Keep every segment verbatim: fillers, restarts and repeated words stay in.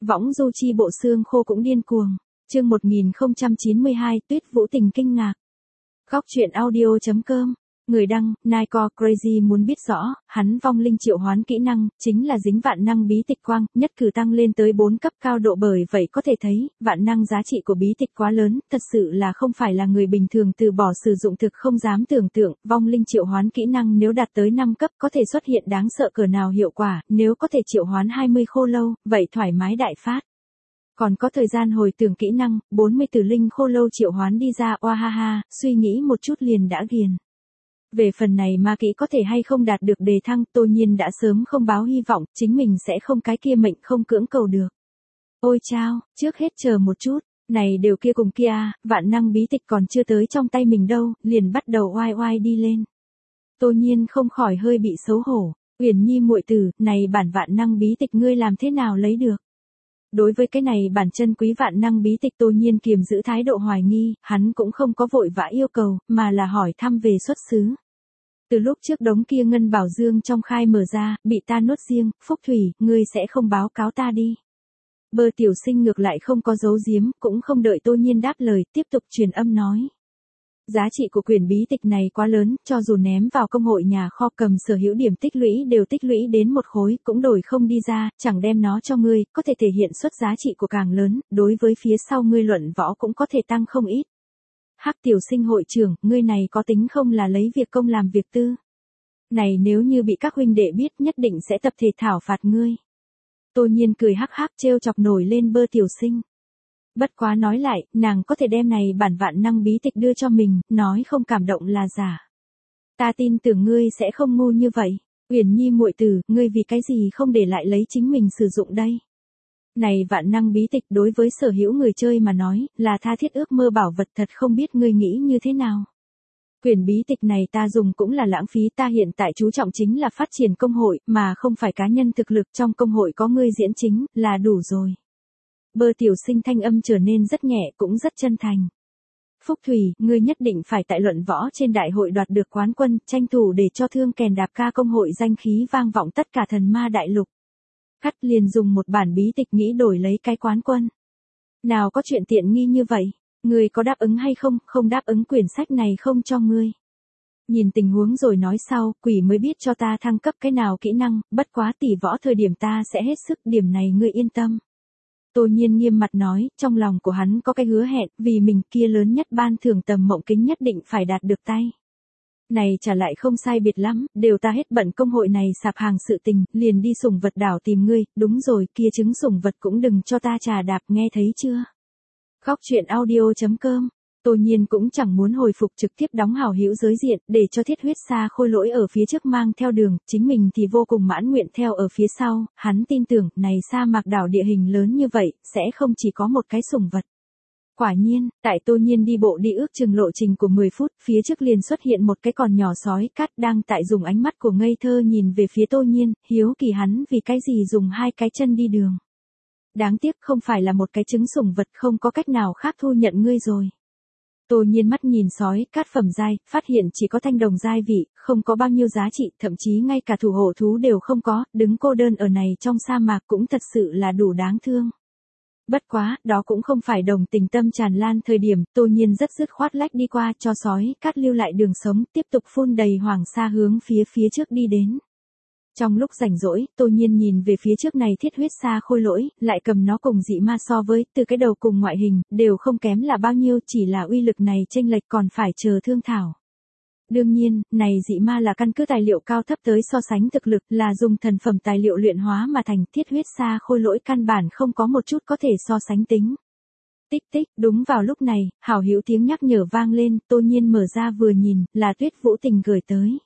Võng du chi bộ xương khô cũng điên cuồng. Chương một nghìn không trăm chín mươi hai, Tuyết Vũ Tình kinh ngạc. Góc truyện audio chấm com. Người đăng, Niko Crazy muốn biết rõ, hắn vong linh triệu hoán kỹ năng, chính là dính vạn năng bí tịch quang, nhất cử tăng lên tới bốn cấp cao độ, bởi vậy có thể thấy, vạn năng giá trị của bí tịch quá lớn, thật sự là không phải là người bình thường từ bỏ sử dụng thực không dám tưởng tượng, vong linh triệu hoán kỹ năng nếu đạt tới năm cấp có thể xuất hiện đáng sợ cỡ nào hiệu quả, nếu có thể triệu hoán hai mươi khô lâu, vậy thoải mái đại phát. Còn có thời gian hồi tưởng kỹ năng, bốn mươi tử linh khô lâu triệu hoán đi ra, oa ha ha, suy nghĩ một chút liền đã ghiền. Về phần này ma kỹ có thể hay không đạt được đề thăng, Tô Nhiên đã sớm không báo hy vọng, chính mình sẽ không cái kia mệnh không cưỡng cầu được. Ôi chao, trước hết chờ một chút, này đều kia cùng kia, vạn năng bí tịch còn chưa tới trong tay mình đâu, liền bắt đầu oai oai đi lên. Tô Nhiên không khỏi hơi bị xấu hổ, Uyển Nhi muội tử, này bản vạn năng bí tịch ngươi làm thế nào lấy được? Đối với cái này bản chân quý vạn năng bí tịch Tô Nhiên kiềm giữ thái độ hoài nghi, hắn cũng không có vội vã yêu cầu, mà là hỏi thăm về xuất xứ. Từ lúc trước đống kia ngân bảo dương trong khai mở ra, bị ta nuốt riêng, Phúc Thủy, ngươi sẽ không báo cáo ta đi. Bơ tiểu sinh ngược lại không có giấu giếm, cũng không đợi Tô Nhiên đáp lời, tiếp tục truyền âm nói. Giá trị của quyển bí tịch này quá lớn, cho dù ném vào công hội nhà kho cầm sở hữu điểm tích lũy đều tích lũy đến một khối, cũng đổi không đi ra, chẳng đem nó cho ngươi, có thể thể hiện xuất giá trị của càng lớn, đối với phía sau ngươi luận võ cũng có thể tăng không ít. Hắc tiểu sinh hội trưởng, ngươi này có tính không là lấy việc công làm việc tư? Này nếu như bị các huynh đệ biết nhất định sẽ tập thể thảo phạt ngươi. Tô Nhiên cười hắc hắc trêu chọc nổi lên bơ tiểu sinh. Bất quá nói lại, nàng có thể đem này bản vạn năng bí tịch đưa cho mình, nói không cảm động là giả. Ta tin tưởng ngươi sẽ không ngu như vậy. Uyển Nhi muội tử, ngươi vì cái gì không để lại lấy chính mình sử dụng đây? Này vạn năng bí tịch đối với sở hữu người chơi mà nói, là tha thiết ước mơ bảo vật, thật không biết ngươi nghĩ như thế nào. Quyển bí tịch này ta dùng cũng là lãng phí, ta hiện tại chú trọng chính là phát triển công hội, mà không phải cá nhân thực lực, trong công hội có ngươi diễn chính, là đủ rồi. Bơ tiểu sinh thanh âm trở nên rất nhẹ, cũng rất chân thành. Phúc Thủy, ngươi nhất định phải tại luận võ trên đại hội đoạt được quán quân, tranh thủ để cho thương kèn đạp ca công hội danh khí vang vọng tất cả thần ma đại lục. Cắt liền dùng một bản bí tịch nghĩ đổi lấy cái quán quân. Nào có chuyện tiện nghi như vậy, ngươi có đáp ứng hay không, không đáp ứng quyển sách này không cho ngươi. Nhìn tình huống rồi nói sau, quỷ mới biết cho ta thăng cấp cái nào kỹ năng, bất quá tỷ võ thời điểm ta sẽ hết sức, điểm này ngươi yên tâm. Tô Nhiên nghiêm mặt nói, trong lòng của hắn có cái hứa hẹn, vì mình kia lớn nhất ban thưởng tầm mộng kính nhất định phải đạt được tay. Này trả lại không sai biệt lắm, đều ta hết bận công hội này sạp hàng sự tình, liền đi sủng vật đảo tìm ngươi, đúng rồi, kia trứng sủng vật cũng đừng cho ta trà đạp, nghe thấy chưa? Góc truyện audio chấm com. Tô Nhiên cũng chẳng muốn hồi phục, trực tiếp đóng hảo hữu giới diện, để cho thiết huyết sa khôi lỗi ở phía trước mang theo đường, chính mình thì vô cùng mãn nguyện theo ở phía sau, hắn tin tưởng, này sa mạc đảo địa hình lớn như vậy, sẽ không chỉ có một cái sủng vật. Quả nhiên, tại Tô Nhiên đi bộ đi ước chừng lộ trình của mười phút, phía trước liền xuất hiện một cái con nhỏ sói cát đang tại dùng ánh mắt của ngây thơ nhìn về phía Tô Nhiên, hiếu kỳ hắn vì cái gì dùng hai cái chân đi đường. Đáng tiếc không phải là một cái trứng sủng vật, không có cách nào khác thu nhận ngươi rồi. Tô Nhiên mắt nhìn sói cát phẩm giai, phát hiện chỉ có thanh đồng giai vị, không có bao nhiêu giá trị, thậm chí ngay cả thủ hộ thú đều không có, đứng cô đơn ở này trong sa mạc cũng thật sự là đủ đáng thương. Bất quá, đó cũng không phải đồng tình tâm tràn lan thời điểm, Tô Nhiên rất dứt khoát lách đi qua cho sói cát lưu lại đường sống, tiếp tục phun đầy hoàng sa hướng phía phía trước đi đến. Trong lúc rảnh rỗi, Tô Nhiên nhìn về phía trước này thiết huyết sa khôi lỗi, lại cầm nó cùng dị ma so với, từ cái đầu cùng ngoại hình, đều không kém là bao nhiêu, chỉ là uy lực này chênh lệch còn phải chờ thương thảo. Đương nhiên, này dị ma là căn cứ tài liệu cao thấp tới so sánh thực lực, là dùng thần phẩm tài liệu luyện hóa mà thành, thiết huyết sa khôi lỗi căn bản không có một chút có thể so sánh tính. Tích tích, đúng vào lúc này, hảo hữu tiếng nhắc nhở vang lên, Tô Nhiên mở ra vừa nhìn, là Tuyết Vũ Tình gửi tới.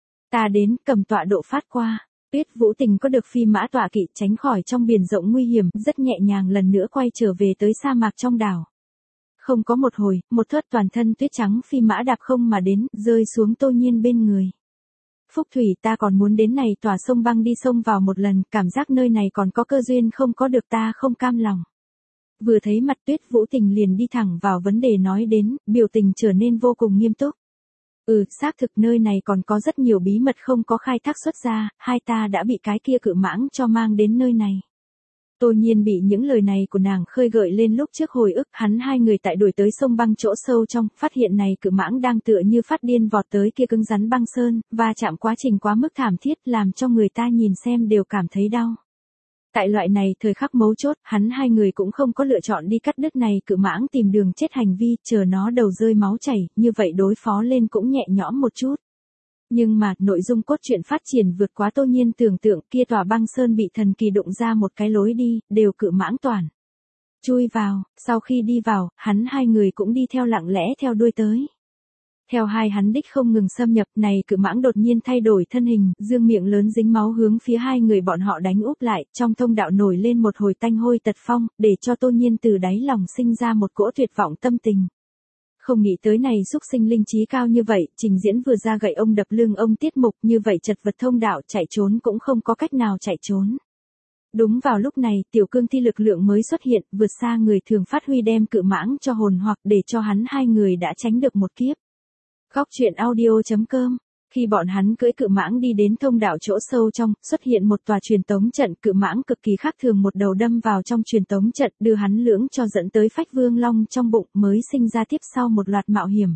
Ta đến, cầm tọa độ phát qua. Tuyết Vũ Tình có được phi mã tọa kỵ, tránh khỏi trong biển rộng nguy hiểm, rất nhẹ nhàng lần nữa quay trở về tới sa mạc trong đảo. Không có một hồi, một thớt toàn thân tuyết trắng phi mã đạp không mà đến, rơi xuống Tô Nhiên bên người. Phúc Thủy, ta còn muốn đến này tòa sông băng đi sông vào một lần, cảm giác nơi này còn có cơ duyên không có được, ta không cam lòng. Vừa thấy mặt Tuyết Vũ Tình liền đi thẳng vào vấn đề nói đến, biểu tình trở nên vô cùng nghiêm túc. Ừ, xác thực nơi này còn có rất nhiều bí mật không có khai thác xuất ra, hai ta đã bị cái kia cự mãng cho mang đến nơi này. Tô Nhiên bị những lời này của nàng khơi gợi lên lúc trước hồi ức hắn hai người tại đuổi tới sông băng chỗ sâu trong, phát hiện này cự mãng đang tựa như phát điên vọt tới kia cứng rắn băng sơn, và chạm quá trình quá mức thảm thiết làm cho người ta nhìn xem đều cảm thấy đau. Tại loại này thời khắc mấu chốt, hắn hai người cũng không có lựa chọn đi cắt đứt này cự mãng tìm đường chết hành vi, chờ nó đầu rơi máu chảy, như vậy đối phó lên cũng nhẹ nhõm một chút. Nhưng mà, nội dung cốt truyện phát triển vượt quá Tô Nhiên tưởng tượng, kia tòa băng sơn bị thần kỳ đụng ra một cái lối đi, đều cự mãng toàn. Chui vào, sau khi đi vào, hắn hai người cũng đi theo lặng lẽ theo đuôi tới. Theo hai hắn đích không ngừng xâm nhập, này cự mãng đột nhiên thay đổi thân hình, dương miệng lớn dính máu hướng phía hai người bọn họ đánh úp lại, trong thông đạo nổi lên một hồi tanh hôi tật phong, để cho Tô Nhiên từ đáy lòng sinh ra một cỗ tuyệt vọng tâm tình. Không nghĩ tới này xúc sinh linh trí cao như vậy, trình diễn vừa ra gậy ông đập lưng ông tiết mục như vậy chật vật thông đạo chạy trốn cũng không có cách nào chạy trốn. Đúng vào lúc này, tiểu cương thi lực lượng mới xuất hiện, vượt xa người thường phát huy đem cự mãng cho hồn hoặc để cho hắn hai người đã tránh được một kiếp. Góc truyện audio chấm com. Khi bọn hắn cưỡi cự mãng đi đến thông đạo chỗ sâu trong, xuất hiện một tòa truyền tống trận, cự mãng cực kỳ khác thường một đầu đâm vào trong truyền tống trận, đưa hắn lưỡng cho dẫn tới phách vương long trong bụng, mới sinh ra tiếp sau một loạt mạo hiểm.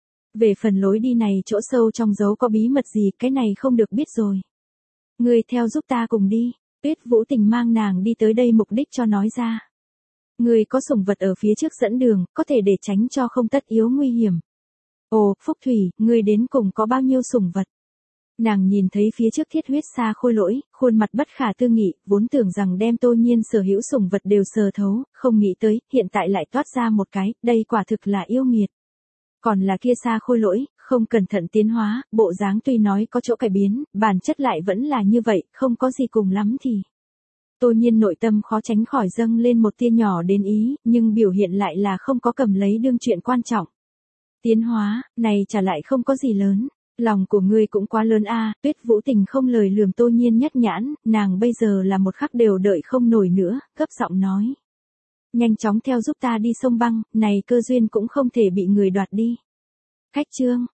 Về phần lối đi này chỗ sâu trong giấu có bí mật gì, cái này không được biết rồi. Người theo giúp ta cùng đi. Tuyết Vũ Tình mang nàng đi tới đây mục đích cho nói ra. Người có sủng vật ở phía trước dẫn đường, có thể để tránh cho không tất yếu nguy hiểm. Ồ, Phúc Thủy, ngươi đến cùng có bao nhiêu sủng vật? Nàng nhìn thấy phía trước thiết huyết sa khôi lỗi, khuôn mặt bất khả tư nghị, vốn tưởng rằng đem Tô Nhiên sở hữu sủng vật đều sờ thấu, không nghĩ tới, hiện tại lại toát ra một cái, đây quả thực là yêu nghiệt. Còn là kia sa khôi lỗi, không cẩn thận tiến hóa, bộ dáng tuy nói có chỗ cải biến, bản chất lại vẫn là như vậy, không có gì cùng lắm thì. Tô Nhiên nội tâm khó tránh khỏi dâng lên một tia nhỏ đến ý, nhưng biểu hiện lại là không có cầm lấy đương chuyện quan trọng. Tiến hóa, này trả lại không có gì lớn. Lòng của ngươi cũng quá lớn a. Tuyết Vũ Tình không lời lườm Tô Nhiên nhất nhãn, nàng bây giờ là một khắc đều đợi không nổi nữa, gấp giọng nói. Nhanh chóng theo giúp ta đi sông băng, này cơ duyên cũng không thể bị người đoạt đi. Khách chương,